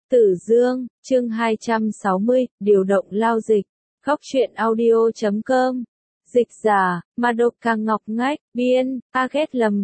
Tử Dương, chương 260, điều động lao dịch. Góc truyện audio.com. Dịch giả, Madoka Ngọc Ngách, biên, target lầm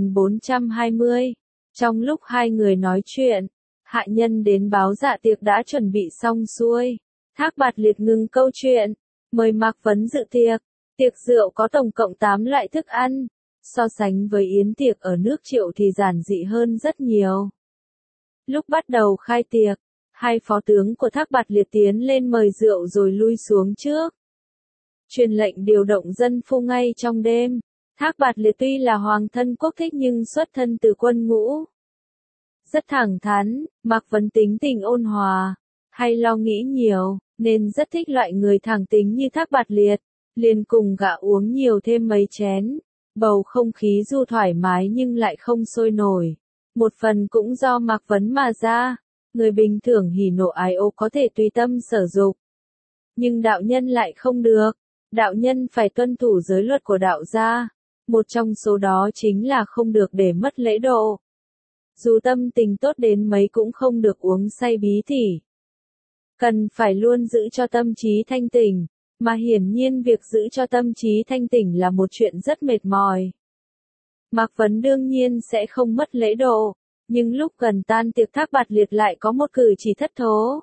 7420. Trong lúc hai người nói chuyện, hạ nhân đến báo dạ tiệc đã chuẩn bị xong xuôi. Thác Bạt Liệt ngừng câu chuyện, mời Mạc Vấn dự tiệc. Tiệc rượu có tổng cộng 8 loại thức ăn. So sánh với yến tiệc ở nước Triệu thì giản dị hơn rất nhiều. Lúc bắt đầu khai tiệc, hai phó tướng của Thác Bạt Liệt tiến lên mời rượu rồi lui xuống trước. Truyền lệnh điều động dân phu ngay trong đêm. Thác Bạt Liệt tuy là hoàng thân quốc thích nhưng xuất thân từ quân ngũ. Rất thẳng thắn, Mạc Vấn tính tình ôn hòa, hay lo nghĩ nhiều, nên rất thích loại người thẳng tính như Thác Bạt Liệt. Liền cùng gã uống nhiều thêm mấy chén. Bầu không khí dù thoải mái nhưng lại không sôi nổi. Một phần cũng do Mạc Vấn mà ra. Người bình thường hỉ nộ ái ố có thể tùy tâm sở dục. Nhưng đạo nhân lại không được. Đạo nhân phải tuân thủ giới luật của đạo gia. Một trong số đó chính là không được để mất lễ độ. Dù tâm tình tốt đến mấy cũng không được uống say bí tỉ. Cần phải luôn giữ cho tâm trí thanh tỉnh. Mà hiển nhiên việc giữ cho tâm trí thanh tỉnh là một chuyện rất mệt mỏi. Mạc Vấn đương nhiên sẽ không mất lễ độ, nhưng lúc gần tan tiệc Thác Bạt Liệt lại có một cử chỉ thất thố.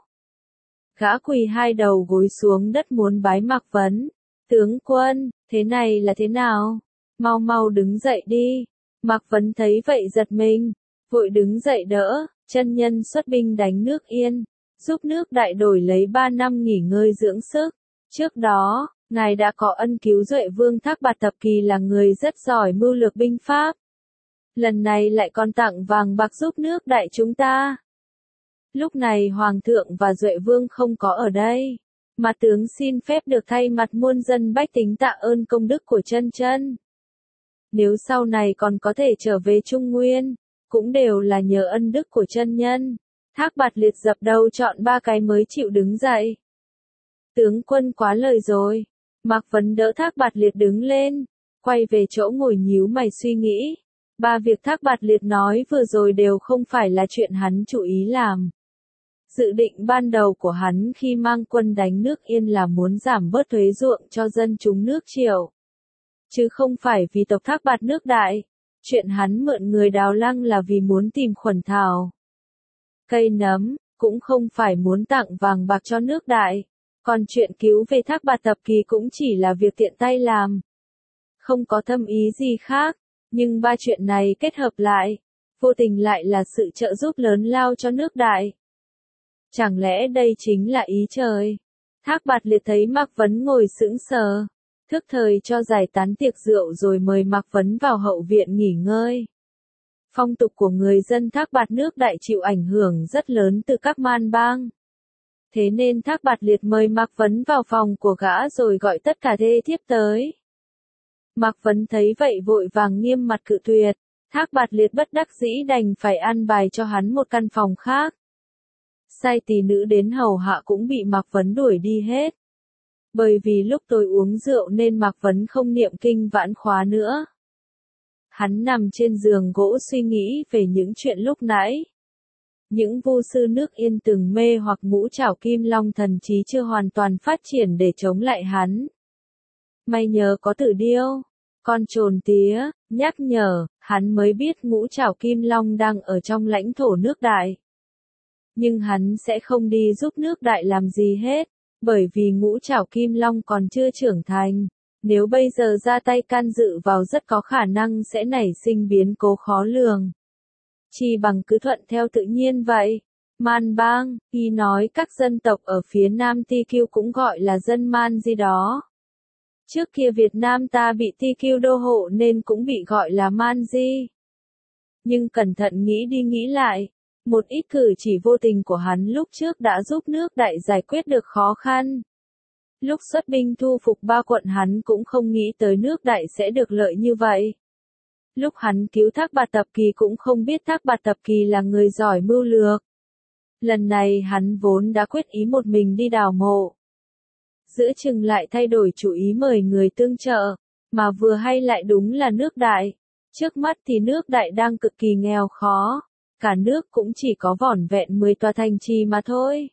Gã quỳ hai đầu gối xuống đất muốn bái Mạc Vấn. Tướng quân, thế này là thế nào? Mau mau đứng dậy đi. Mạc Vấn thấy vậy giật mình, vội đứng dậy đỡ, chân nhân xuất binh đánh nước Yên, giúp nước Đại đổi lấy 3 năm nghỉ ngơi dưỡng sức. Trước đó, ngài đã có ân cứu Duệ Vương Thác Bạt Tập Kỳ là người rất giỏi mưu lược binh pháp. Lần này lại còn tặng vàng bạc giúp nước Đại chúng ta. Lúc này Hoàng thượng và Duệ Vương không có ở đây, mà tướng xin phép được thay mặt muôn dân bách tính tạ ơn công đức của chân chân. Nếu sau này còn có thể trở về Trung Nguyên, cũng đều là nhờ ân đức của chân nhân. Thác Bạt Liệt dập đầu chọn 3 cái mới chịu đứng dậy. Tướng quân quá lời rồi. Mạc Vấn đỡ Thác Bạt Liệt đứng lên, quay về chỗ ngồi nhíu mày suy nghĩ. 3 việc Thác Bạt Liệt nói vừa rồi đều không phải là chuyện hắn chủ ý làm. Dự định ban đầu của hắn khi mang quân đánh nước Yên là muốn giảm bớt thuế ruộng cho dân chúng nước Triệu. Chứ không phải vì tộc Thác Bạt nước Đại. Chuyện hắn mượn người Đào Lăng là vì muốn tìm khuẩn thảo, cây nấm, cũng không phải muốn tặng vàng bạc cho nước Đại. Còn chuyện cứu về Thác Bạt Tập Kỳ cũng chỉ là việc tiện tay làm. Không có thâm ý gì khác, nhưng 3 chuyện này kết hợp lại, vô tình lại là sự trợ giúp lớn lao cho nước Đại. Chẳng lẽ đây chính là ý trời? Thác Bạt Liệt thấy Mạc Vấn ngồi sững sờ, thức thời cho giải tán tiệc rượu rồi mời Mạc Vấn vào hậu viện nghỉ ngơi. Phong tục của người dân Thác Bạt nước Đại chịu ảnh hưởng rất lớn từ các man bang. Thế nên Thác Bạt Liệt mời Mạc Vấn vào phòng của gã rồi gọi tất cả thê thiếp tới. Mạc Vấn thấy vậy vội vàng nghiêm mặt cự tuyệt. Thác Bạt Liệt bất đắc dĩ đành phải an bài cho hắn một căn phòng khác. Sai tỳ nữ đến hầu hạ cũng bị Mạc Vấn đuổi đi hết. Bởi vì lúc tôi uống rượu nên Mạc Vấn không niệm kinh vãn khóa nữa. Hắn nằm trên giường gỗ suy nghĩ về những chuyện lúc nãy. Những vu sư nước Yên từng mê hoặc Ngũ Trảo Kim Long thần trí chưa hoàn toàn phát triển để chống lại hắn. May nhờ có Tử Điêu, con trồn tía, nhắc nhở, hắn mới biết Ngũ Trảo Kim Long đang ở trong lãnh thổ nước Đại. Nhưng hắn sẽ không đi giúp nước Đại làm gì hết, bởi vì Ngũ Trảo Kim Long còn chưa trưởng thành. Nếu bây giờ ra tay can dự vào rất có khả năng sẽ nảy sinh biến cố khó lường. Chỉ bằng cứ thuận theo tự nhiên vậy. Man bang, y nói các dân tộc ở phía Nam TQ cũng gọi là dân man gì đó. Trước kia Việt Nam ta bị TQ đô hộ nên cũng bị gọi là man di. Nhưng cẩn thận nghĩ đi nghĩ lại, một ít cử chỉ vô tình của hắn lúc trước đã giúp nước Đại giải quyết được khó khăn. Lúc xuất binh thu phục 3 quận hắn cũng không nghĩ tới nước Đại sẽ được lợi như vậy. Lúc hắn cứu Thác Bạt Tập Kỳ cũng không biết Thác Bạt Tập Kỳ là người giỏi mưu lược. Lần này hắn vốn đã quyết ý một mình đi đào mộ. Giữa chừng lại thay đổi chủ ý mời người tương trợ, mà vừa hay lại đúng là nước Đại. Trước mắt thì nước Đại đang cực kỳ nghèo khó, Cả nước cũng chỉ có vỏn vẹn 10 tòa thành trì mà thôi.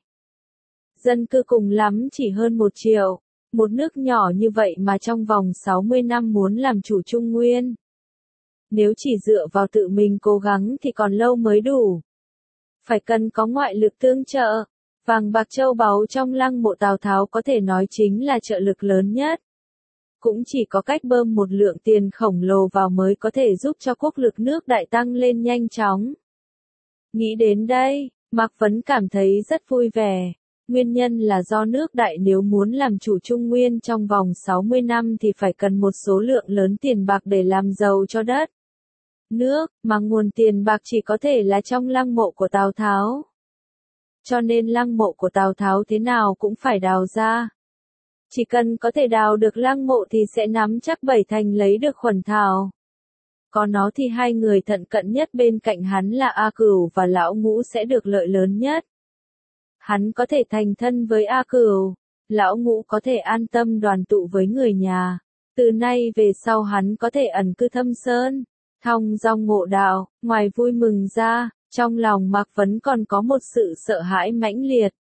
Dân cư cùng lắm chỉ hơn 1 triệu. Một nước nhỏ như vậy mà trong vòng 60 năm muốn làm chủ Trung Nguyên. Nếu chỉ dựa vào tự mình cố gắng thì còn lâu mới đủ. Phải cần có ngoại lực tương trợ. Vàng bạc châu báu trong lăng mộ Tào Tháo có thể nói chính là trợ lực lớn nhất. Cũng chỉ có cách bơm một lượng tiền khổng lồ vào mới có thể giúp cho quốc lực nước Đại tăng lên nhanh chóng. Nghĩ đến đây, Mạc Vấn cảm thấy rất vui vẻ. Nguyên nhân là do nước Đại nếu muốn làm chủ Trung Nguyên trong vòng 60 năm thì phải cần một số lượng lớn tiền bạc để làm giàu cho đất nước, mà nguồn tiền bạc chỉ có thể là trong lăng mộ của Tào Tháo. Cho nên lăng mộ của Tào Tháo thế nào cũng phải đào ra. Chỉ cần có thể đào được lăng mộ thì sẽ nắm chắc 7 thành lấy được Khuẩn Thảo. Có nó thì hai người thận cận nhất bên cạnh hắn là A Cửu và Lão Ngũ sẽ được lợi lớn nhất. Hắn có thể thành thân với A Cửu, Lão Ngũ có thể an tâm đoàn tụ với người nhà. Từ nay về sau hắn có thể ẩn cư thâm sơn, thong dong ngộ đạo. Ngoài vui mừng ra, trong lòng Mạc Vấn còn có một sự sợ hãi mãnh liệt.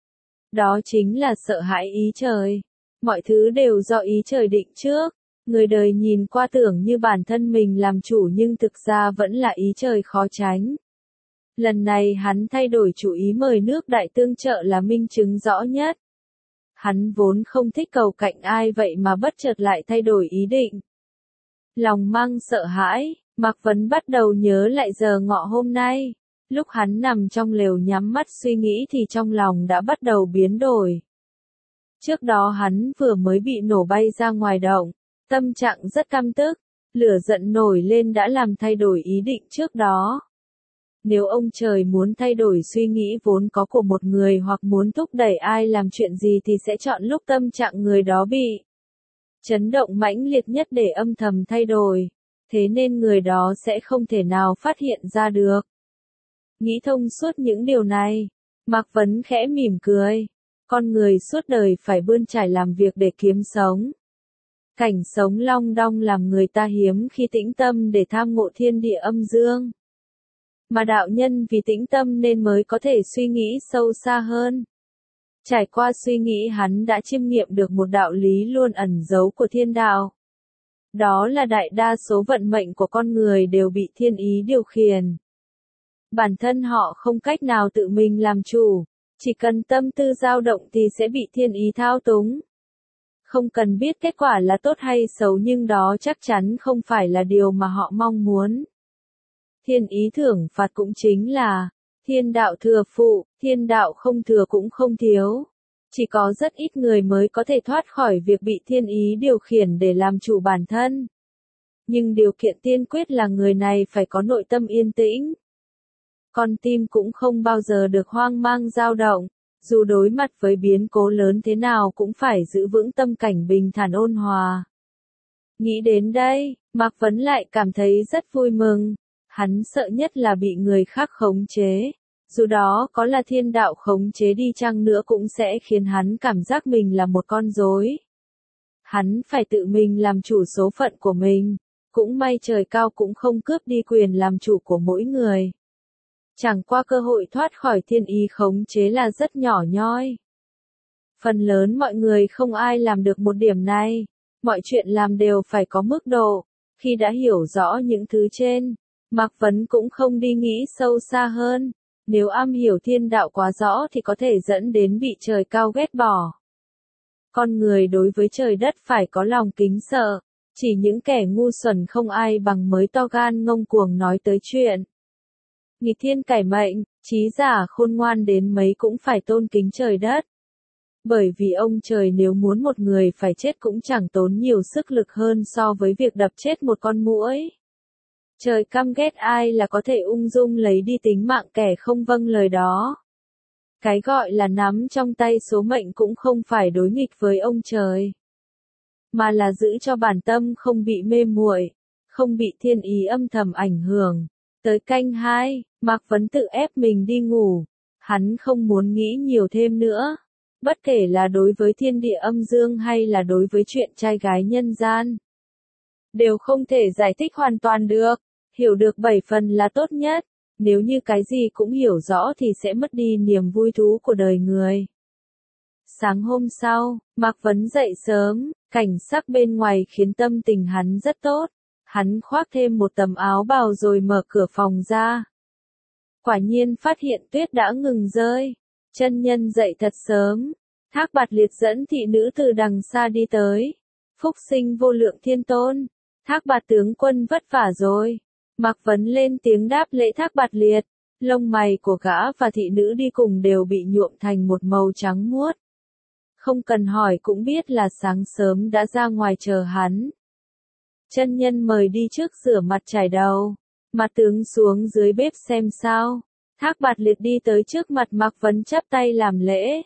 Đó chính là sợ hãi ý trời. Mọi thứ đều do ý trời định trước. Người đời nhìn qua tưởng như bản thân mình làm chủ nhưng thực ra vẫn là ý trời khó tránh. Lần này hắn thay đổi chủ ý mời nước Đại tương trợ là minh chứng rõ nhất. Hắn vốn không thích cầu cạnh ai vậy mà bất chợt lại thay đổi ý định. Lòng mang sợ hãi, Mạc Vấn bắt đầu nhớ lại giờ ngọ hôm nay. Lúc hắn nằm trong lều nhắm mắt suy nghĩ thì trong lòng đã bắt đầu biến đổi. Trước đó hắn vừa mới bị nổ bay ra ngoài động, tâm trạng rất căm tức, lửa giận nổi lên đã làm thay đổi ý định trước đó. Nếu ông trời muốn thay đổi suy nghĩ vốn có của một người hoặc muốn thúc đẩy ai làm chuyện gì thì sẽ chọn lúc tâm trạng người đó bị chấn động mãnh liệt nhất để âm thầm thay đổi. Thế nên người đó sẽ không thể nào phát hiện ra được. Nghĩ thông suốt những điều này, Mạc Vấn khẽ mỉm cười. Con người suốt đời phải bươn trải làm việc để kiếm sống. Cảnh sống long đong làm người ta hiếm khi tĩnh tâm để tham ngộ thiên địa âm dương. Mà đạo nhân vì tĩnh tâm nên mới có thể suy nghĩ sâu xa hơn. Trải qua suy nghĩ hắn đã chiêm nghiệm được một đạo lý luôn ẩn giấu của thiên đạo. Đó là đại đa số vận mệnh của con người đều bị thiên ý điều khiển. Bản thân họ không cách nào tự mình làm chủ, chỉ cần tâm tư dao động thì sẽ bị thiên ý thao túng. Không cần biết kết quả là tốt hay xấu nhưng đó chắc chắn không phải là điều mà họ mong muốn. Thiên ý thưởng phạt cũng chính là thiên đạo thừa phụ, thiên đạo không thừa cũng không thiếu. Chỉ có rất ít người mới có thể thoát khỏi việc bị thiên ý điều khiển để làm chủ bản thân. Nhưng điều kiện tiên quyết là người này phải có nội tâm yên tĩnh. Con tim cũng không bao giờ được hoang mang dao động, dù đối mặt với biến cố lớn thế nào cũng phải giữ vững tâm cảnh bình thản ôn hòa. Nghĩ đến đây, Mạc Vấn lại cảm thấy rất vui mừng. Hắn sợ nhất là bị người khác khống chế. Dù đó có là thiên đạo khống chế đi chăng nữa cũng sẽ khiến hắn cảm giác mình là một con rối. Hắn phải tự mình làm chủ số phận của mình. Cũng may trời cao cũng không cướp đi quyền làm chủ của mỗi người. Chẳng qua cơ hội thoát khỏi thiên ý khống chế là rất nhỏ nhoi. Phần lớn mọi người không ai làm được một điểm này. Mọi chuyện làm đều phải có mức độ. Khi đã hiểu rõ những thứ trên, Mạc Vấn cũng không đi nghĩ sâu xa hơn. Nếu am hiểu thiên đạo quá rõ thì có thể dẫn đến bị trời cao ghét bỏ. Con người đối với trời đất phải có lòng kính sợ. Chỉ những kẻ ngu xuẩn không ai bằng mới to gan ngông cuồng nói tới chuyện nghịch thiên cải mệnh, trí giả khôn ngoan đến mấy cũng phải tôn kính trời đất. Bởi vì ông trời nếu muốn một người phải chết cũng chẳng tốn nhiều sức lực hơn so với việc đập chết một con muỗi. Trời căm ghét ai là có thể ung dung lấy đi tính mạng kẻ không vâng lời đó. Cái gọi là nắm trong tay số mệnh cũng không phải đối nghịch với ông trời, mà là giữ cho bản tâm không bị mê muội, không bị thiên ý âm thầm ảnh hưởng. Tới canh 2, Mạc Vấn tự ép mình đi ngủ. Hắn không muốn nghĩ nhiều thêm nữa. Bất kể là đối với thiên địa âm dương hay là đối với chuyện trai gái nhân gian, đều không thể giải thích hoàn toàn được. Hiểu được 7 phần là tốt nhất. Nếu như cái gì cũng hiểu rõ thì sẽ mất đi niềm vui thú của đời người. Sáng hôm sau, Mạc Vấn dậy sớm, cảnh sắc bên ngoài khiến tâm tình hắn rất tốt. Hắn khoác thêm một tấm áo bào rồi mở cửa phòng ra. Quả nhiên phát hiện tuyết đã ngừng rơi. Chân nhân dậy thật sớm. Thác Bạt Liệt dẫn thị nữ từ đằng xa đi tới. Phúc sinh vô lượng thiên tôn. Thác Bạt tướng quân vất vả rồi. Mạc Vấn lên tiếng đáp lễ Thác Bạt Liệt. Lông mày của gã và thị nữ đi cùng đều bị nhuộm thành một màu trắng muốt. Không cần hỏi cũng biết là sáng sớm đã ra ngoài chờ hắn. Chân nhân mời đi trước rửa mặt chải đầu. Mặt tướng xuống dưới bếp xem sao. Thác Bạt Liệt đi tới trước mặt Mạc Vấn chắp tay làm lễ.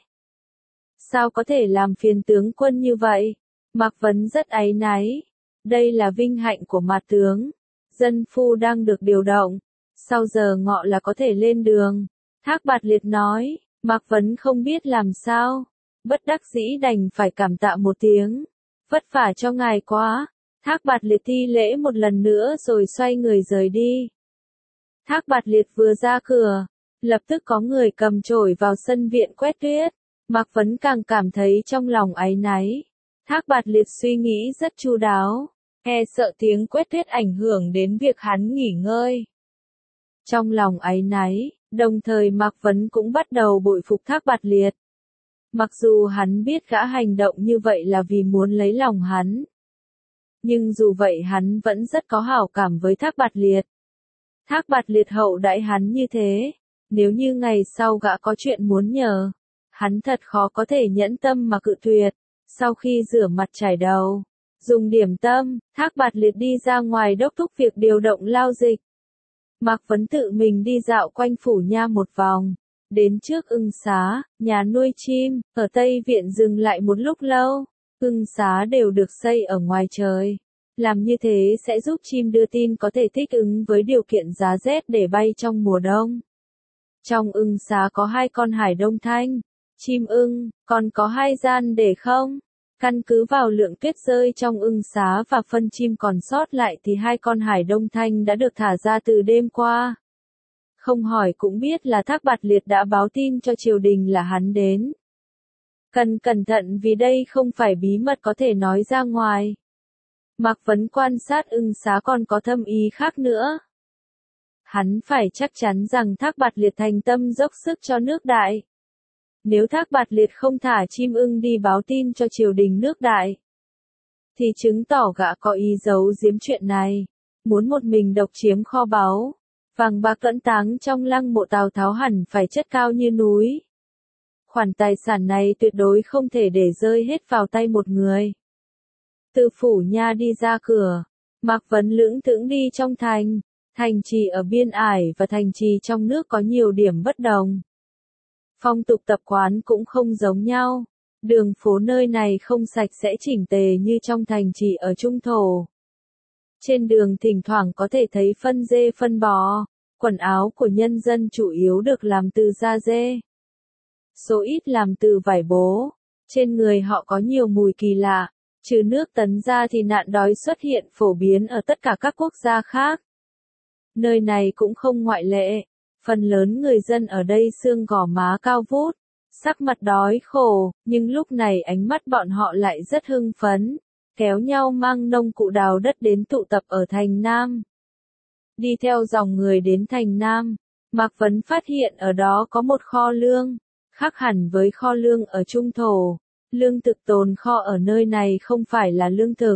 Sao có thể làm phiền tướng quân như vậy? Mạc Vấn rất áy náy. Đây là vinh hạnh của mặt tướng. Dân phu đang được điều động. Sau giờ ngọ là có thể lên đường. Thác Bạt Liệt nói. Mạc Vấn không biết làm sao. Bất đắc dĩ đành phải cảm tạ một tiếng. Vất vả cho ngài quá. Thác Bạt Liệt thi lễ một lần nữa rồi xoay người rời đi. Thác Bạt Liệt vừa ra cửa, lập tức có người cầm chổi vào sân viện quét tuyết. Mạc Vấn càng cảm thấy trong lòng áy náy. Thác Bạt Liệt suy nghĩ rất chu đáo, e sợ tiếng quét tuyết ảnh hưởng đến việc hắn nghỉ ngơi. Trong lòng áy náy, đồng thời Mạc Vấn cũng bắt đầu bội phục Thác Bạt Liệt. Mặc dù hắn biết gã hành động như vậy là vì muốn lấy lòng hắn. Nhưng dù vậy hắn vẫn rất có hảo cảm với Thác Bạt Liệt. Thác Bạt Liệt hậu đãi hắn như thế. Nếu như ngày sau gã có chuyện muốn nhờ, hắn thật khó có thể nhẫn tâm mà cự tuyệt. Sau khi rửa mặt chải đầu, dùng điểm tâm, Thác Bạt Liệt đi ra ngoài đốc thúc việc điều động lao dịch. Mạc Vấn tự mình đi dạo quanh phủ nha một vòng. Đến trước Ưng Xá, nhà nuôi chim, ở Tây Viện dừng lại một lúc lâu. Ưng Xá đều được xây ở ngoài trời. Làm như thế sẽ giúp chim đưa tin có thể thích ứng với điều kiện giá rét để bay trong mùa đông. Trong Ưng Xá có 2 con hải đông thanh, chim ưng, còn có 2 gian để không. Căn cứ vào lượng tuyết rơi trong Ưng Xá và phân chim còn sót lại thì 2 con hải đông thanh đã được thả ra từ đêm qua. Không hỏi cũng biết là Thác Bạt Liệt đã báo tin cho triều đình là hắn đến. Cần cẩn thận vì đây không phải bí mật có thể nói ra ngoài. Mạc Vấn quan sát Ưng Xá còn có thâm ý khác nữa. Hắn phải chắc chắn rằng Thác Bạt Liệt thành tâm dốc sức cho nước Đại. Nếu Thác Bạt Liệt không thả chim ưng đi báo tin cho triều đình nước Đại, thì chứng tỏ gã có ý giấu giếm chuyện này, muốn một mình độc chiếm kho báu. Vàng bạc lẫn táng trong lăng mộ Tào Tháo hẳn phải chất cao như núi. Khoản tài sản này tuyệt đối không thể để rơi hết vào tay một người. Từ phủ nha đi ra cửa, Mạc Vấn lững thững đi trong thành. Thành trì ở biên ải và thành trì trong nước có nhiều điểm bất đồng. Phong tục tập quán cũng không giống nhau. Đường phố nơi này không sạch sẽ chỉnh tề như trong thành trì ở Trung Thổ. Trên đường thỉnh thoảng có thể thấy phân dê phân bò. Quần áo của nhân dân chủ yếu được làm từ da dê. Số ít làm từ vải bố. Trên người họ có nhiều mùi kỳ lạ. Trừ nước Tấn ra thì nạn đói xuất hiện phổ biến ở tất cả các quốc gia khác. Nơi này cũng không ngoại lệ. Phần lớn người dân ở đây xương gò má cao vút, sắc mặt đói khổ, nhưng lúc này ánh mắt bọn họ lại rất hưng phấn, kéo nhau mang nông cụ đào đất đến tụ tập ở thành Nam. Đi theo dòng người đến thành Nam, Mạc Vấn phát hiện ở đó có một kho lương, khác hẳn với kho lương ở Trung Thổ. Lương thực tồn kho ở nơi này không phải là lương thực,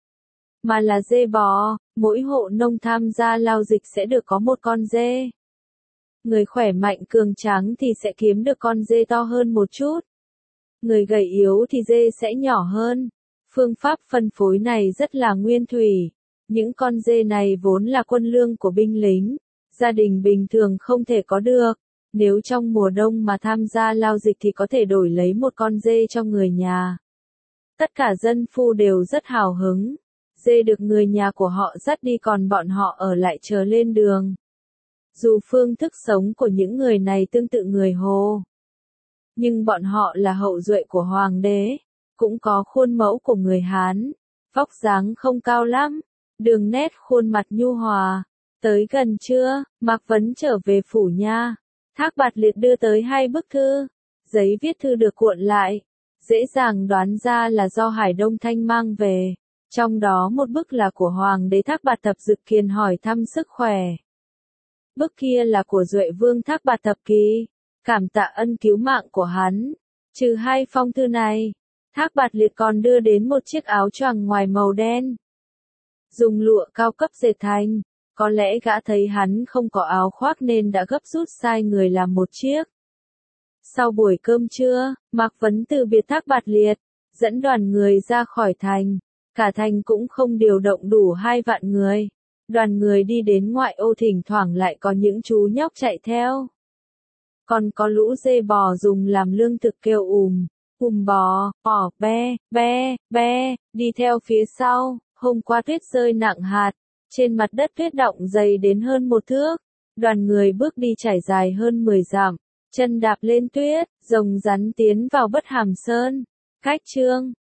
mà là dê bò. Mỗi hộ nông tham gia lao dịch sẽ được có một con dê. Người khỏe mạnh cường tráng thì sẽ kiếm được con dê to hơn một chút. Người gầy yếu thì dê sẽ nhỏ hơn. Phương pháp phân phối này rất là nguyên thủy. Những con dê này vốn là quân lương của binh lính. Gia đình bình thường không thể có được. Nếu trong mùa đông mà tham gia lao dịch thì có thể đổi lấy một con dê cho người nhà. Tất cả dân phu đều rất hào hứng. Dê được người nhà của họ dắt đi còn bọn họ ở lại chờ lên đường. Dù phương thức sống của những người này tương tự người Hồ, nhưng bọn họ là hậu duệ của hoàng đế, cũng có khuôn mẫu của người Hán, vóc dáng không cao lắm, đường nét khuôn mặt nhu hòa, Tới gần trưa, Mạc Vấn trở về phủ nha. Thác Bạt Liệt đưa tới 2 bức thư. Giấy viết thư được cuộn lại. Dễ dàng đoán ra là do Hải Đông Thanh mang về. Trong đó một bức là của Hoàng đế Thác Bạt Thập Dực Kiền hỏi thăm sức khỏe. Bức kia là của Duệ Vương Thác Bạt Thập Kỳ. Cảm tạ ân cứu mạng của hắn. Trừ 2 phong thư này, Thác Bạt Liệt còn đưa đến một chiếc áo choàng ngoài màu đen. Dùng lụa cao cấp dệt thành. Có lẽ gã thấy hắn không có áo khoác nên đã gấp rút sai người làm một chiếc. Sau buổi cơm trưa, Mạc Vấn từ biệt Thác Bạt Liệt, dẫn đoàn người ra khỏi thành. Cả thành cũng không điều động đủ 2 vạn người. Đoàn người đi đến ngoại ô thỉnh thoảng lại có những chú nhóc chạy theo. Còn có lũ dê bò dùng làm lương thực kêu bò, be, đi theo phía sau. Hôm qua tuyết rơi nặng hạt, trên mặt đất tuyết đọng dày đến hơn 1 thước. Đoàn người bước đi trải dài hơn 10 dặm, chân đạp lên tuyết, rồng rắn tiến vào Bất Hàm Sơn. Cách chương